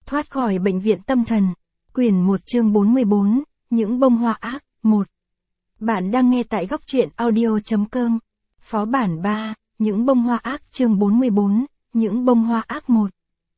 Thoát khỏi bệnh viện tâm thần. Quyển 1 chương 44, những bông hoa ác, 1. Bạn đang nghe tại góc truyện audio.com. Phó bản 3, những bông hoa ác chương 44, những bông hoa ác 1.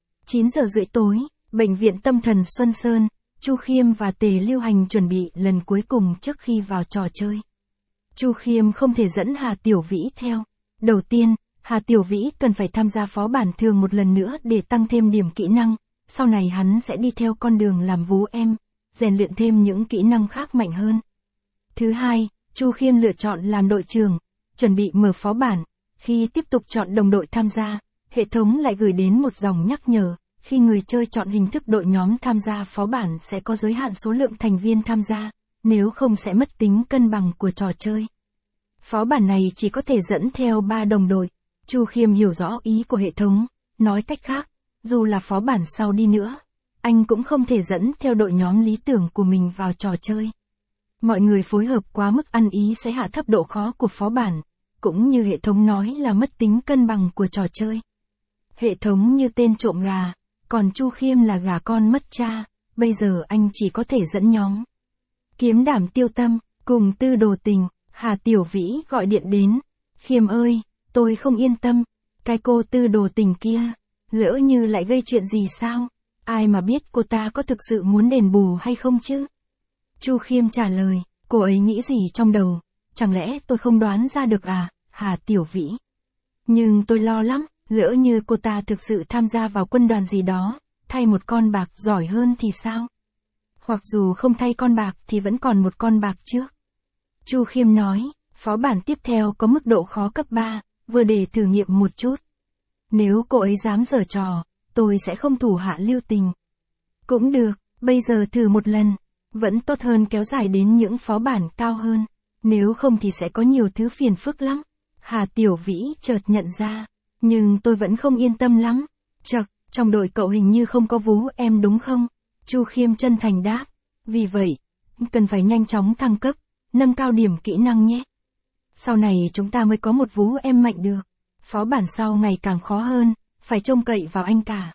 9 giờ rưỡi tối, bệnh viện tâm thần Xuân Sơn, Chu Khiêm và Tề Lưu Hành chuẩn bị lần cuối cùng trước khi vào trò chơi. Chu Khiêm không thể dẫn Hà Tiểu Vĩ theo. Đầu tiên, Hà Tiểu Vĩ cần phải tham gia phó bản thường một lần nữa để tăng thêm điểm kỹ năng. Sau này hắn sẽ đi theo con đường làm vú em, rèn luyện thêm những kỹ năng khác mạnh hơn. Thứ hai, Chu Khiêm lựa chọn làm đội trưởng, chuẩn bị mở phó bản. Khi tiếp tục chọn đồng đội tham gia, hệ thống lại gửi đến một dòng nhắc nhở, khi người chơi chọn hình thức đội nhóm tham gia phó bản sẽ có giới hạn số lượng thành viên tham gia, nếu không sẽ mất tính cân bằng của trò chơi. Phó bản này chỉ có thể dẫn theo 3 đồng đội. Chu Khiêm hiểu rõ ý của hệ thống, nói cách khác, dù là phó bản sau đi nữa, anh cũng không thể dẫn theo đội nhóm lý tưởng của mình vào trò chơi. Mọi người phối hợp quá mức ăn ý sẽ hạ thấp độ khó của phó bản, cũng như hệ thống nói là mất tính cân bằng của trò chơi. Hệ thống như tên trộm gà, còn Chu Khiêm là gà con mất cha, bây giờ anh chỉ có thể dẫn nhóm. Kiếm Đảm Tiêu Tâm, cùng Tư Đồ Tình, Hà Tiểu Vĩ gọi điện đến. Khiêm ơi, tôi không yên tâm, cái cô Tư Đồ Tình kia, lỡ như lại gây chuyện gì sao? Ai mà biết cô ta có thực sự muốn đền bù hay không chứ? Chu Khiêm trả lời, cô ấy nghĩ gì trong đầu? Chẳng lẽ tôi không đoán ra được à, Hà Tiểu Vĩ? Nhưng tôi lo lắm, lỡ như cô ta thực sự tham gia vào quân đoàn gì đó, thay một con bạc giỏi hơn thì sao? Hoặc dù không thay con bạc thì vẫn còn một con bạc trước. Chu Khiêm nói, phó bản tiếp theo có mức độ khó cấp 3, vừa để thử nghiệm một chút. Nếu cô ấy dám giở trò, tôi sẽ không thủ hạ lưu tình. Cũng được, bây giờ thử một lần, vẫn tốt hơn kéo dài đến những phó bản cao hơn, nếu không thì sẽ có nhiều thứ phiền phức lắm. Hà Tiểu Vĩ chợt nhận ra, nhưng tôi vẫn không yên tâm lắm. Chậc, trong đội cậu hình như không có vú em đúng không? Chu Khiêm chân thành đáp, vì vậy, cần phải nhanh chóng thăng cấp, nâng cao điểm kỹ năng nhé. Sau này chúng ta mới có một vú em mạnh được. Phó bản sau ngày càng khó hơn, phải trông cậy vào anh cả.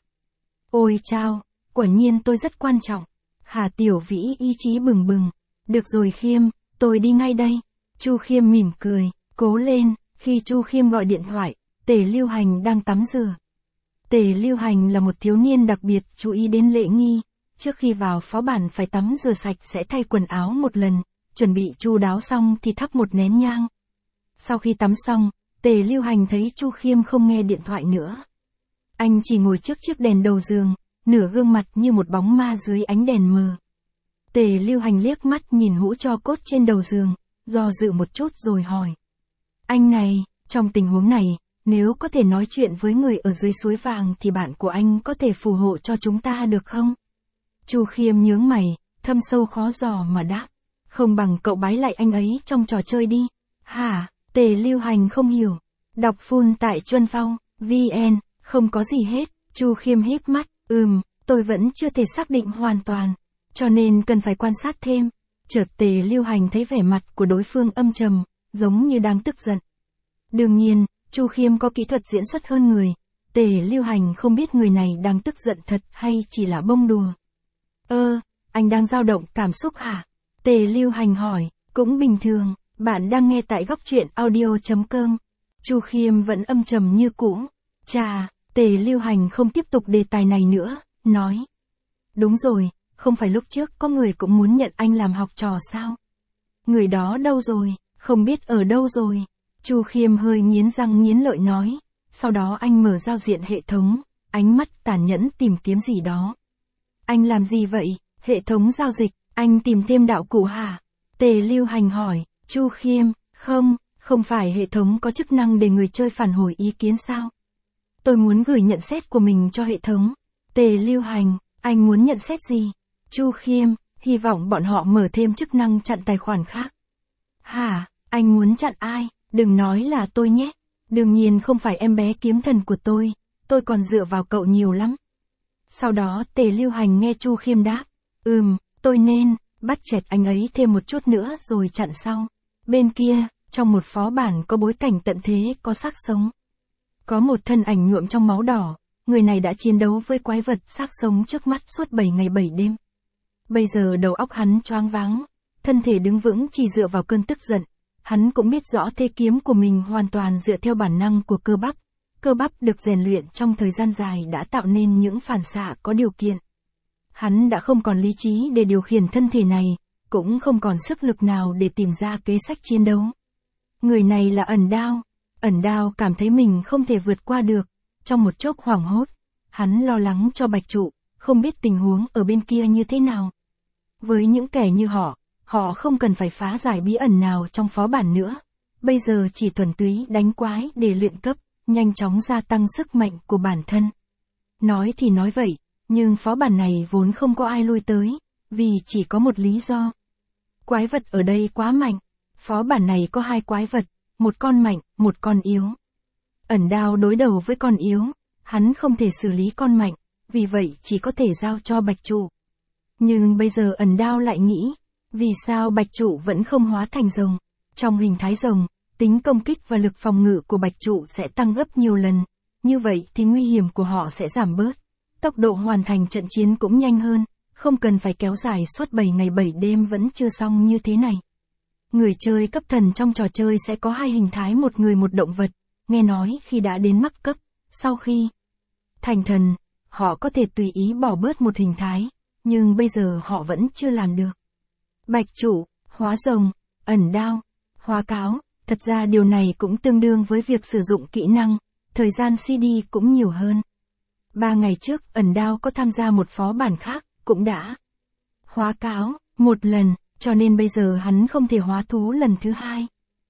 Ôi chao, quả nhiên tôi rất quan trọng. Hà Tiểu Vĩ ý chí bừng bừng. Được rồi Khiêm, tôi đi ngay đây. Chu Khiêm mỉm cười, cố lên. Khi Chu Khiêm gọi điện thoại, Tề Lưu Hành đang tắm rửa. Tề Lưu Hành là một thiếu niên đặc biệt chú ý đến lễ nghi. Trước khi vào phó bản phải tắm rửa sạch sẽ thay quần áo một lần, chuẩn bị chu đáo xong thì thắp một nén nhang. Sau khi tắm xong, Tề Lưu Hành thấy Chu Khiêm không nghe điện thoại nữa. Anh chỉ ngồi trước chiếc đèn đầu giường, nửa gương mặt như một bóng ma dưới ánh đèn mờ. Tề Lưu Hành liếc mắt nhìn hũ tro cốt trên đầu giường, do dự một chút rồi hỏi. Anh này, trong tình huống này, nếu có thể nói chuyện với người ở dưới suối vàng thì bạn của anh có thể phù hộ cho chúng ta được không? Chu Khiêm nhướng mày, thâm sâu khó dò mà đáp. Không bằng cậu bái lại anh ấy trong trò chơi đi. Hả? Tề Lưu Hành không hiểu. Đọc full tại Chuân Phong, VN, không có gì hết. Chu Khiêm híp mắt, tôi vẫn chưa thể xác định hoàn toàn, cho nên cần phải quan sát thêm. Chợt Tề Lưu Hành thấy vẻ mặt của đối phương âm trầm, giống như đang tức giận. Đương nhiên, Chu Khiêm có kỹ thuật diễn xuất hơn người. Tề Lưu Hành không biết người này đang tức giận thật hay chỉ là bông đùa. Anh đang dao động cảm xúc hả? Tề Lưu Hành hỏi, cũng bình thường. Bạn đang nghe tại góc truyện audio.com. Chu Khiêm vẫn âm trầm như cũ. Chà, Tề Lưu Hành không tiếp tục đề tài này nữa, nói. Đúng rồi, không phải lúc trước có người cũng muốn nhận anh làm học trò sao? Người đó đâu rồi, không biết ở đâu rồi. Chu Khiêm hơi nghiến răng nghiến lợi nói. Sau đó anh mở giao diện hệ thống, ánh mắt tàn nhẫn tìm kiếm gì đó. Anh làm gì vậy? Hệ thống giao dịch, anh tìm thêm đạo cụ hả? Tề Lưu Hành hỏi. Chu Khiêm, không phải hệ thống có chức năng để người chơi phản hồi ý kiến sao? Tôi muốn gửi nhận xét của mình cho hệ thống. Tề Lưu Hành, anh muốn nhận xét gì? Chu Khiêm, hy vọng bọn họ mở thêm chức năng chặn tài khoản khác. Hả, anh muốn chặn ai? Đừng nói là tôi nhé. Đương nhiên không phải em bé kiếm thần của tôi còn dựa vào cậu nhiều lắm. Sau đó Tề Lưu Hành nghe Chu Khiêm đáp. Tôi nên bắt chẹt anh ấy thêm một chút nữa rồi chặn sau. Bên kia, trong một phó bản có bối cảnh tận thế có xác sống. Có một thân ảnh nhuộm trong máu đỏ, người này đã chiến đấu với quái vật xác sống trước mắt suốt 7 ngày 7 đêm. Bây giờ đầu óc hắn choáng váng, thân thể đứng vững chỉ dựa vào cơn tức giận. Hắn cũng biết rõ thế kiếm của mình hoàn toàn dựa theo bản năng của cơ bắp. Cơ bắp được rèn luyện trong thời gian dài đã tạo nên những phản xạ có điều kiện. Hắn đã không còn lý trí để điều khiển thân thể này, cũng không còn sức lực nào để tìm ra kế sách chiến đấu. Người này là Ẩn Đao. Ẩn Đao cảm thấy mình không thể vượt qua được. Trong một chốc hoảng hốt, hắn lo lắng cho Bạch Trụ, không biết tình huống ở bên kia như thế nào. Với những kẻ như họ không cần phải phá giải bí ẩn nào trong phó bản nữa. Bây giờ chỉ thuần túy đánh quái để luyện cấp, nhanh chóng gia tăng sức mạnh của bản thân. Nói thì nói vậy, nhưng phó bản này vốn không có ai lui tới, vì chỉ có một lý do. Quái vật ở đây quá mạnh. Phó bản này có 2 quái vật, một con mạnh, một con yếu. Ẩn Đao đối đầu với con yếu, hắn không thể xử lý con mạnh, vì vậy chỉ có thể giao cho Bạch Trụ. Nhưng bây giờ Ẩn Đao lại nghĩ, vì sao Bạch Trụ vẫn không hóa thành rồng? Trong hình thái rồng, tính công kích và lực phòng ngự của Bạch Trụ sẽ tăng gấp nhiều lần, như vậy thì nguy hiểm của họ sẽ giảm bớt. Tốc độ hoàn thành trận chiến cũng nhanh hơn, không cần phải kéo dài suốt 7 ngày 7 đêm vẫn chưa xong như thế này. Người chơi cấp thần trong trò chơi sẽ có 2 hình thái, một người một động vật. Nghe nói khi đã đến mắc cấp, sau khi thành thần, họ có thể tùy ý bỏ bớt một hình thái, nhưng bây giờ họ vẫn chưa làm được. Bạch Trụ, hóa rồng, Ẩn Đao, hóa cáo, thật ra điều này cũng tương đương với việc sử dụng kỹ năng, thời gian CD cũng nhiều hơn. 3 ngày trước, Ẩn Đao có tham gia một phó bản khác, cũng đã hóa cáo một lần, cho nên bây giờ hắn không thể hóa thú lần thứ 2.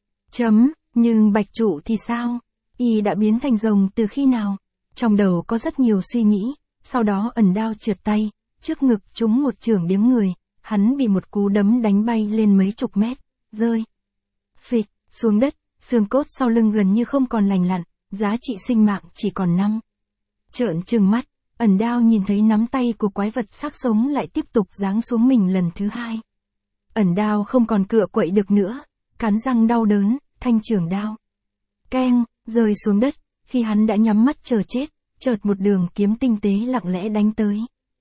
Nhưng Bạch Trụ thì sao? Y đã biến thành rồng từ khi nào? Trong đầu có rất nhiều suy nghĩ, sau đó Ẩn Đao trượt tay, trước ngực trúng một chưởng điếm người, hắn bị một cú đấm đánh bay lên mấy chục mét, rơi phịch xuống đất, xương cốt sau lưng gần như không còn lành lặn, giá trị sinh mạng chỉ còn 5. Trợn trừng mắt, Ẩn Đao nhìn thấy nắm tay của quái vật xác sống lại tiếp tục giáng xuống mình lần thứ 2. Ẩn Đao không còn cựa quậy được nữa, cắn răng đau đớn, thanh chưởng đao keng rơi xuống đất. Khi hắn đã nhắm mắt chờ chết, chợt một đường kiếm tinh tế lặng lẽ đánh tới.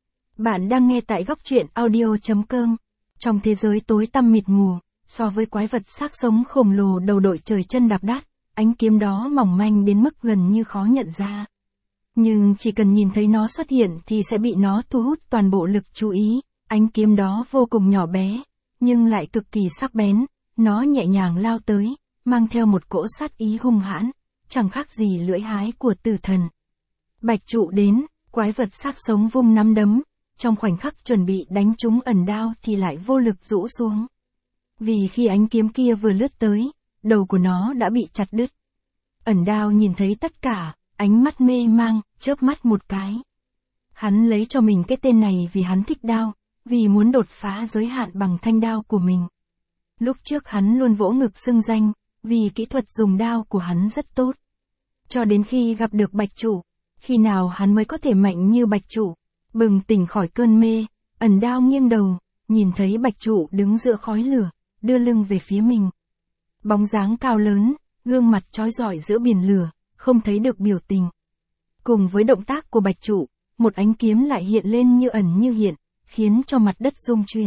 Bạn đang nghe tại góc truyện audio.com. Trong thế giới tối tăm mịt mù, so với quái vật xác sống khổng lồ đầu đội trời chân đạp đát, ánh kiếm đó mỏng manh đến mức gần như khó nhận ra. Nhưng chỉ cần nhìn thấy nó xuất hiện thì sẽ bị nó thu hút toàn bộ lực chú ý. Ánh kiếm đó vô cùng nhỏ bé, nhưng lại cực kỳ sắc bén. Nó nhẹ nhàng lao tới, mang theo một cỗ sát ý hung hãn, chẳng khác gì lưỡi hái của tử thần. Bạch Trụ đến, quái vật xác sống vung nắm đấm, trong khoảnh khắc chuẩn bị đánh trúng Ẩn Đao thì lại vô lực rũ xuống. Vì khi ánh kiếm kia vừa lướt tới, đầu của nó đã bị chặt đứt. Ẩn Đao nhìn thấy tất cả, ánh mắt mê mang, chớp mắt một cái. Hắn lấy cho mình cái tên này vì hắn thích đao, vì muốn đột phá giới hạn bằng thanh đao của mình. Lúc trước hắn luôn vỗ ngực xưng danh, vì kỹ thuật dùng đao của hắn rất tốt. Cho đến khi gặp được Bạch Trụ, khi nào hắn mới có thể mạnh như Bạch Trụ? Bừng tỉnh khỏi cơn mê, Ẩn Đao nghiêng đầu, nhìn thấy Bạch Trụ đứng giữa khói lửa, đưa lưng về phía mình. Bóng dáng cao lớn, gương mặt chói rọi giữa biển lửa, không thấy được biểu tình. Cùng với động tác của Bạch Trụ, một ánh kiếm lại hiện lên như ẩn như hiện, khiến cho mặt đất rung chuyển.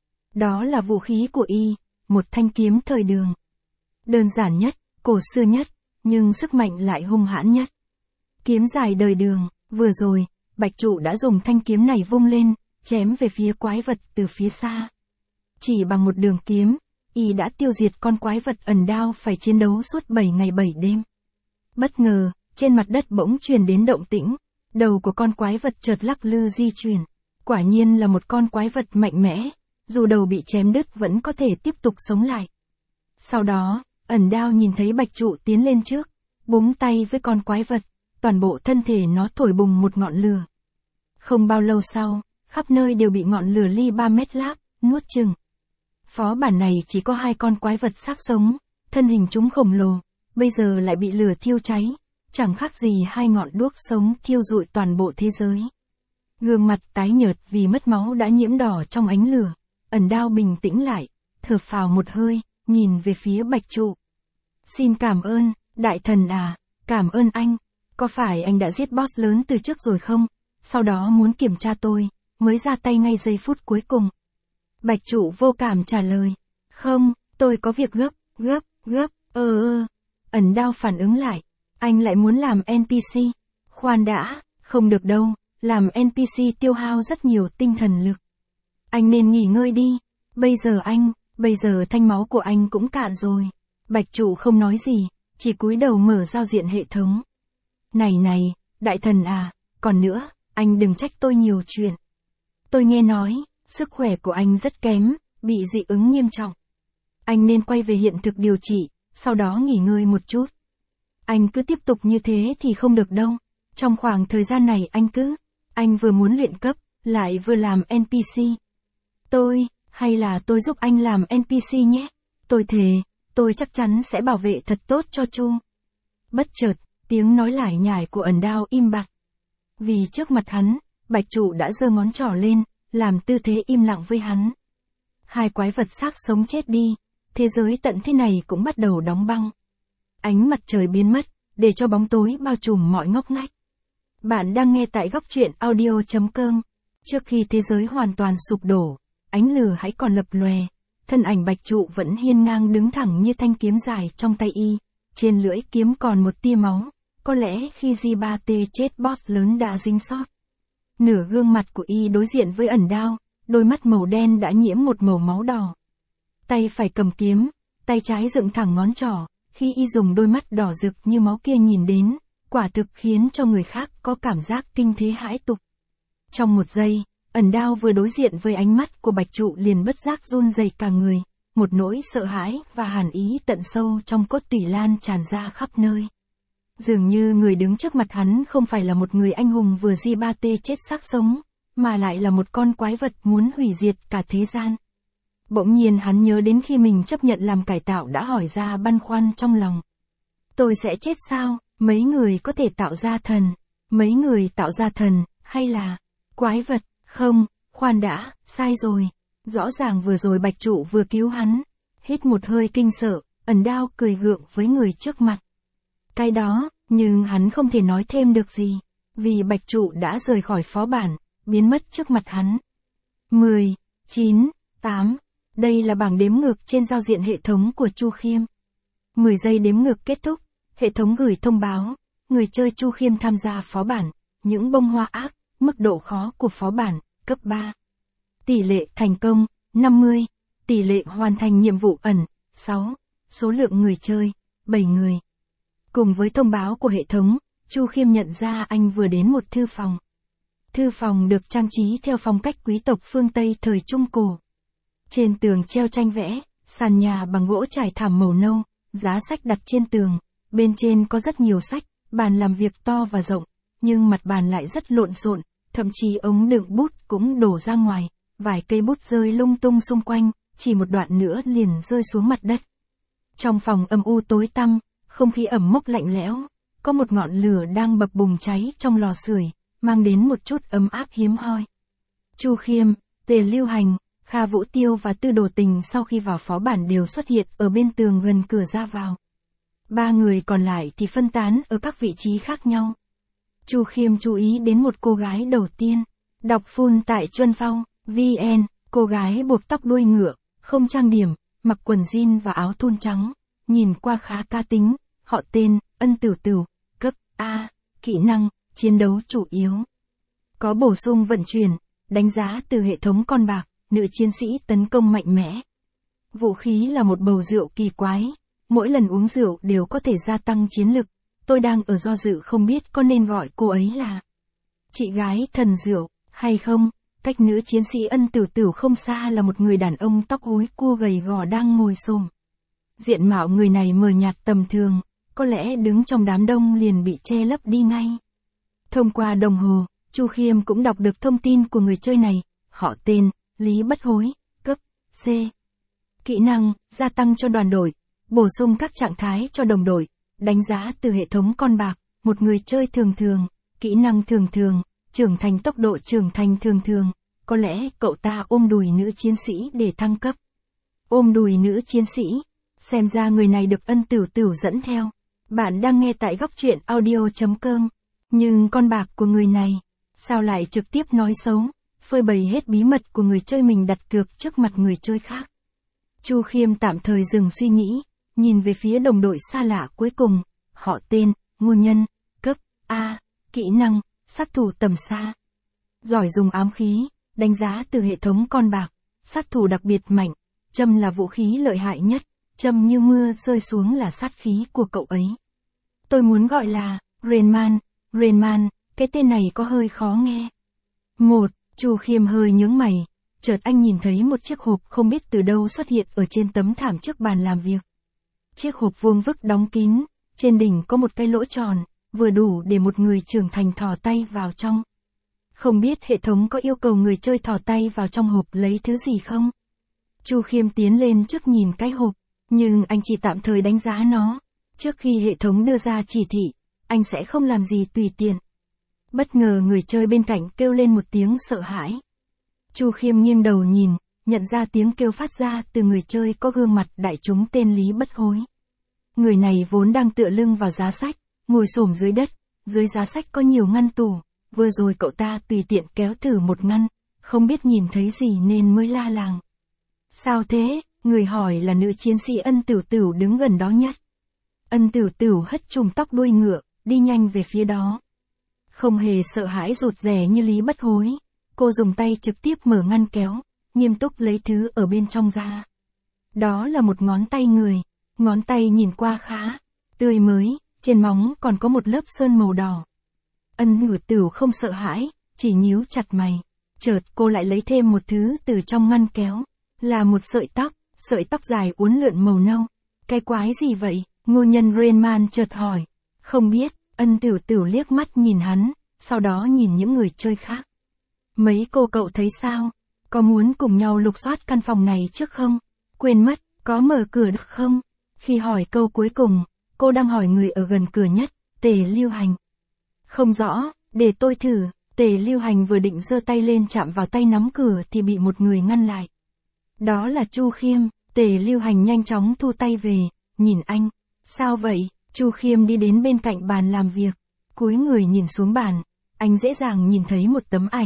Đó là vũ khí của y, một thanh kiếm thời đường. Đơn giản nhất, cổ xưa nhất, nhưng sức mạnh lại hung hãn nhất. Kiếm dài đời đường, vừa rồi, Bạch Trụ đã dùng thanh kiếm này vung lên, chém về phía quái vật từ phía xa. Chỉ bằng một đường kiếm, y đã tiêu diệt con quái vật Ẩn Đao phải chiến đấu suốt 7 ngày 7 đêm. Bất ngờ, trên mặt đất bỗng truyền đến động tĩnh, đầu của con quái vật chợt lắc lư di chuyển. Quả nhiên là một con quái vật mạnh mẽ, dù đầu bị chém đứt vẫn có thể tiếp tục sống lại. Sau đó, Ẩn Đao nhìn thấy Bạch Trụ tiến lên trước, búng tay với con quái vật, toàn bộ thân thể nó thổi bùng một ngọn lửa. Không bao lâu sau, khắp nơi đều bị ngọn lửa ly 3 mét láp, nuốt chừng. Phó bản này chỉ có 2 con quái vật xác sống, thân hình chúng khổng lồ, bây giờ lại bị lửa thiêu cháy, chẳng khác gì 2 ngọn đuốc sống thiêu rụi toàn bộ thế giới. Gương mặt tái nhợt vì mất máu đã nhiễm đỏ trong ánh lửa, Ẩn Đao bình tĩnh lại, thở phào một hơi, nhìn về phía Bạch Trụ. Xin cảm ơn, đại thần à, cảm ơn anh. Có phải anh đã giết boss lớn từ trước rồi không? Sau đó muốn kiểm tra tôi, mới ra tay ngay giây phút cuối cùng. Bạch trụ vô cảm trả lời. Không, tôi có việc gấp. Ẩn Đao phản ứng lại. Anh lại muốn làm NPC. Khoan đã, không được đâu, làm NPC tiêu hao rất nhiều tinh thần lực. Anh nên nghỉ ngơi đi. Bây giờ thanh máu của anh cũng cạn rồi. Bạch trụ không nói gì, chỉ cúi đầu mở giao diện hệ thống. Này, đại thần à, còn nữa, anh đừng trách tôi nhiều chuyện. Tôi nghe nói, sức khỏe của anh rất kém, bị dị ứng nghiêm trọng. Anh nên quay về hiện thực điều trị, sau đó nghỉ ngơi một chút. Anh cứ tiếp tục như thế thì không được đâu. Trong khoảng thời gian này anh vừa muốn luyện cấp, lại vừa làm NPC. Hay là tôi giúp anh làm NPC nhé. Tôi thề, tôi chắc chắn sẽ bảo vệ thật tốt cho Chu. Bất chợt, tiếng nói lải nhải của Ẩn Đao im bặt. Vì trước mặt hắn, Bạch trụ đã giơ ngón trỏ lên, làm tư thế im lặng với hắn. Hai quái vật xác sống chết đi, thế giới tận thế này cũng bắt đầu đóng băng. Ánh mặt trời biến mất, để cho bóng tối bao trùm mọi ngóc ngách. Bạn đang nghe tại góc truyện audio.com. Trước khi thế giới hoàn toàn sụp đổ, ánh lửa hãy còn lập lòe, thân ảnh Bạch trụ vẫn hiên ngang đứng thẳng như thanh kiếm dài trong tay y, trên lưỡi kiếm còn một tia máu, có lẽ khi J3T chết boss lớn đã dính sót. Nửa gương mặt của y đối diện với Ẩn Đao, đôi mắt màu đen đã nhiễm một màu máu đỏ. Tay phải cầm kiếm, tay trái dựng thẳng ngón trỏ, khi y dùng đôi mắt đỏ rực như máu kia nhìn đến, quả thực khiến cho người khác có cảm giác kinh thế hãi tục. Trong một giây, Ẩn Đao vừa đối diện với ánh mắt của Bạch trụ liền bất giác run rẩy cả người, một nỗi sợ hãi và hàn ý tận sâu trong cốt tủy lan tràn ra khắp nơi. Dường như người đứng trước mặt hắn không phải là một người anh hùng vừa J3T chết xác sống, mà lại là một con quái vật muốn hủy diệt cả thế gian. Bỗng nhiên hắn nhớ đến khi mình chấp nhận làm cải tạo đã hỏi ra băn khoăn trong lòng. Tôi sẽ chết sao? Mấy người có thể tạo ra thần? Mấy người tạo ra thần, hay là quái vật? Không, khoan đã, sai rồi. Rõ ràng vừa rồi Bạch trụ vừa cứu hắn. Hít một hơi kinh sợ, Ẩn Đao cười gượng với người trước mặt. Cái đó, nhưng hắn không thể nói thêm được gì, vì Bạch trụ đã rời khỏi phó bản, biến mất trước mặt hắn. 10, 9, 8. Đây là bảng đếm ngược trên giao diện hệ thống của Chu Khiêm. 10 giây đếm ngược kết thúc, hệ thống gửi thông báo, người chơi Chu Khiêm tham gia phó bản, những bông hoa ác, mức độ khó của phó bản, cấp 3. Tỷ lệ thành công, 50. Tỷ lệ hoàn thành nhiệm vụ ẩn, 6. Số lượng người chơi, 7 người. Cùng với thông báo của hệ thống, Chu Khiêm nhận ra anh vừa đến một thư phòng. Thư phòng được trang trí theo phong cách quý tộc phương Tây thời Trung Cổ. Trên tường treo tranh vẽ, sàn nhà bằng gỗ trải thảm màu nâu, giá sách đặt trên tường, bên trên có rất nhiều sách, bàn làm việc to và rộng, nhưng mặt bàn lại rất lộn xộn, thậm chí ống đựng bút cũng đổ ra ngoài, vài cây bút rơi lung tung xung quanh, chỉ một đoạn nữa liền rơi xuống mặt đất. Trong phòng âm u tối tăm, không khí ẩm mốc lạnh lẽo, có một ngọn lửa đang bập bùng cháy trong lò sưởi, mang đến một chút ấm áp hiếm hoi. Chu Khiêm, Tề Lưu Hành, Kha Vũ Tiêu và Tư Đồ Tình sau khi vào phó bản đều xuất hiện ở bên tường gần cửa ra vào. 3 người còn lại thì phân tán ở các vị trí khác nhau. Chu Khiêm chú ý đến một cô gái đầu tiên. Đọc full tại Chuân Phong, VN, cô gái buộc tóc đuôi ngựa, không trang điểm, mặc quần jean và áo thun trắng, nhìn qua khá cá tính, họ tên, Ân Tửu Tửu, cấp A, kỹ năng, chiến đấu chủ yếu. Có bổ sung vận chuyển, đánh giá từ hệ thống con bạc, nữ chiến sĩ tấn công mạnh mẽ. Vũ khí là một bầu rượu kỳ quái, mỗi lần uống rượu đều có thể gia tăng chiến lực, tôi đang ở do dự không biết có nên gọi cô ấy là chị gái thần rượu, hay không. Cách nữ chiến sĩ Ân Tửu Tửu không xa là một người đàn ông tóc hối cua gầy gò đang ngồi xổm. Diện mạo người này mờ nhạt tầm thường, có lẽ đứng trong đám đông liền bị che lấp đi ngay. Thông qua đồng hồ, Chu Khiêm cũng đọc được thông tin của người chơi này, họ tên, Lý Bất Hối, cấp C. Kỹ năng, gia tăng cho đoàn đội, bổ sung các trạng thái cho đồng đội, đánh giá từ hệ thống con bạc, một người chơi thường thường, kỹ năng thường thường, trưởng thành tốc độ trưởng thành thường thường, có lẽ cậu ta ôm đùi nữ chiến sĩ để thăng cấp. Ôm đùi nữ chiến sĩ, xem ra người này được Ân Tửu Tửu dẫn theo. Bạn đang nghe tại góc truyện audio.com. Nhưng con bạc của người này, sao lại trực tiếp nói xấu, phơi bày hết bí mật của người chơi mình đặt cược trước mặt người chơi khác. Chu Khiêm tạm thời dừng suy nghĩ, nhìn về phía đồng đội xa lạ cuối cùng, họ tên, Ngô Nhân, cấp A, kỹ năng, sát thủ tầm xa. Giỏi dùng ám khí, đánh giá từ hệ thống con bạc, sát thủ đặc biệt mạnh, châm là vũ khí lợi hại nhất, châm như mưa rơi xuống là sát khí của cậu ấy. Tôi muốn gọi là Rain Man, cái tên này có hơi khó nghe. Chu Khiêm hơi nhướng mày, chợt anh nhìn thấy một chiếc hộp không biết từ đâu xuất hiện ở trên tấm thảm trước bàn làm việc. Chiếc hộp vuông vức đóng kín, trên đỉnh có một cái lỗ tròn, vừa đủ để một người trưởng thành thò tay vào trong. Không biết hệ thống có yêu cầu người chơi thò tay vào trong hộp lấy thứ gì không? Chu Khiêm tiến lên trước nhìn cái hộp, nhưng anh chỉ tạm thời đánh giá nó. Trước khi hệ thống đưa ra chỉ thị, anh sẽ không làm gì tùy tiện. Bất ngờ người chơi bên cạnh kêu lên một tiếng sợ hãi. Chu Khiêm nghiêng đầu nhìn, nhận ra tiếng kêu phát ra từ người chơi có gương mặt đại chúng tên Lý Bất Hối. Người này vốn đang tựa lưng vào giá sách, ngồi xổm dưới đất, dưới giá sách có nhiều ngăn tủ, vừa rồi cậu ta tùy tiện kéo thử một ngăn, không biết nhìn thấy gì nên mới la làng. Sao thế? Người hỏi là nữ chiến sĩ Ân Tửu Tửu đứng gần đó nhất. Ân Tửu Tửu hất chùm tóc đuôi ngựa, đi nhanh về phía đó. Không hề sợ hãi rụt rè như Lý Bất Hối, cô dùng tay trực tiếp mở ngăn kéo, nghiêm túc lấy thứ ở bên trong ra. Đó là một ngón tay người, ngón tay nhìn qua khá tươi mới, trên móng còn có một lớp sơn màu đỏ. Ân Tửu Tửu không sợ hãi, chỉ nhíu chặt mày. Chợt cô lại lấy thêm một thứ từ trong ngăn kéo, là một sợi tóc dài uốn lượn màu nâu. Cái quái gì vậy? Ngô Nhân Rain Man chợt hỏi. Không biết. Ân Tửu Tửu liếc mắt nhìn hắn, sau đó nhìn những người chơi khác. Mấy cô cậu thấy sao? Có muốn cùng nhau lục soát căn phòng này trước không? Quên mất, có mở cửa được không? Khi hỏi câu cuối cùng, cô đang hỏi người ở gần cửa nhất, Tề Lưu Hành. Không rõ, để tôi thử. Tề Lưu Hành vừa định giơ tay lên chạm vào tay nắm cửa thì bị một người ngăn lại. Đó là Chu Khiêm. Tề Lưu Hành nhanh chóng thu tay về, nhìn anh. Sao vậy? Chu Khiêm đi đến bên cạnh bàn làm việc, cúi người nhìn xuống bàn, anh dễ dàng nhìn thấy một tấm ảnh.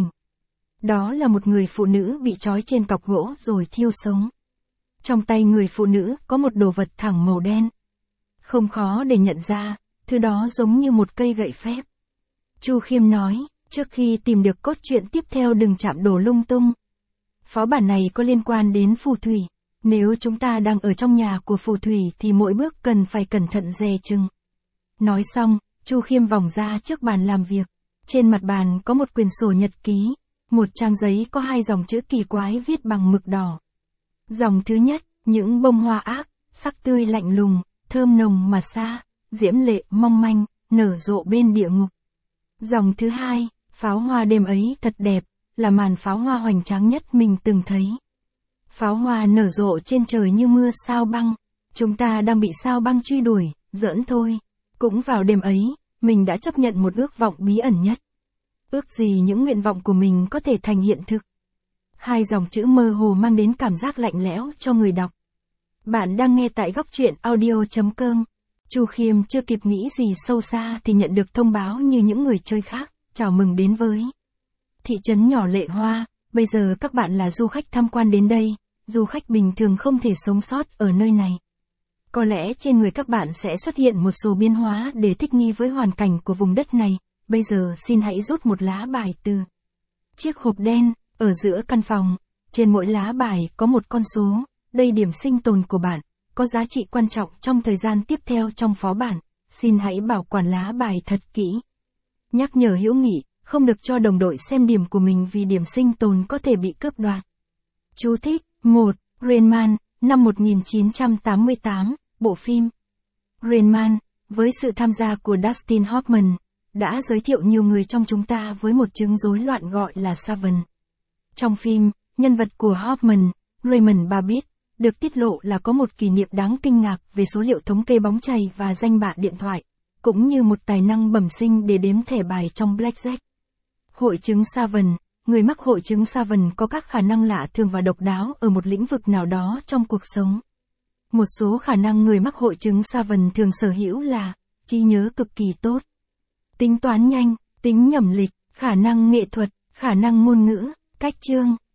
Đó là một người phụ nữ bị trói trên cọc gỗ rồi thiêu sống. Trong tay người phụ nữ có một đồ vật thẳng màu đen. Không khó để nhận ra, thứ đó giống như một cây gậy phép. Chu Khiêm nói, trước khi tìm được cốt truyện tiếp theo đừng chạm đồ lung tung. Phó bản này có liên quan đến phù thủy. Nếu chúng ta đang ở trong nhà của phù thủy thì mỗi bước cần phải cẩn thận dè chừng. Nói xong, Chu Khiêm vòng ra trước bàn làm việc. Trên mặt bàn có một quyển sổ nhật ký, một trang giấy có 2 dòng chữ kỳ quái viết bằng mực đỏ. Dòng thứ nhất, những bông hoa ác, sắc tươi lạnh lùng, thơm nồng mà xa, diễm lệ mong manh, nở rộ bên địa ngục. Dòng thứ hai, pháo hoa đêm ấy thật đẹp, là màn pháo hoa hoành tráng nhất mình từng thấy. Pháo hoa nở rộ trên trời như mưa sao băng, chúng ta đang bị sao băng truy đuổi, giỡn thôi. Cũng vào đêm ấy, mình đã chấp nhận một ước vọng bí ẩn nhất. Ước gì những nguyện vọng của mình có thể thành hiện thực. 2 dòng chữ mơ hồ mang đến cảm giác lạnh lẽo cho người đọc. Bạn đang nghe tại góc truyện audio.com. Chu Khiêm chưa kịp nghĩ gì sâu xa thì nhận được thông báo như những người chơi khác. Chào mừng đến với thị trấn nhỏ Lệ Hoa. Bây giờ các bạn là du khách tham quan đến đây. Du khách bình thường không thể sống sót ở nơi này. Có lẽ trên người các bạn sẽ xuất hiện một số biến hóa để thích nghi với hoàn cảnh của vùng đất này. Bây giờ xin hãy rút một lá bài từ chiếc hộp đen, ở giữa căn phòng. Trên mỗi lá bài có một con số, đây điểm sinh tồn của bạn, có giá trị quan trọng trong thời gian tiếp theo trong phó bản. Xin hãy bảo quản lá bài thật kỹ. Nhắc nhở hữu nghị, không được cho đồng đội xem điểm của mình vì điểm sinh tồn có thể bị cướp đoạt. Chú thích. 1. Rain Man, năm 1988, bộ phim Rain Man, với sự tham gia của Dustin Hoffman, đã giới thiệu nhiều người trong chúng ta với một chứng rối loạn gọi là Savant. Trong phim, nhân vật của Hoffman, Raymond Babbitt, được tiết lộ là có một kỷ niệm đáng kinh ngạc về số liệu thống kê bóng chày và danh bạ điện thoại, cũng như một tài năng bẩm sinh để đếm thẻ bài trong Blackjack. Hội chứng Savant. Người mắc hội chứng Savant có các khả năng lạ thường và độc đáo ở một lĩnh vực nào đó trong cuộc sống. Một số khả năng người mắc hội chứng Savant thường sở hữu là trí nhớ cực kỳ tốt. Tính toán nhanh, tính nhẩm lịch, khả năng nghệ thuật, khả năng ngôn ngữ, cách chương,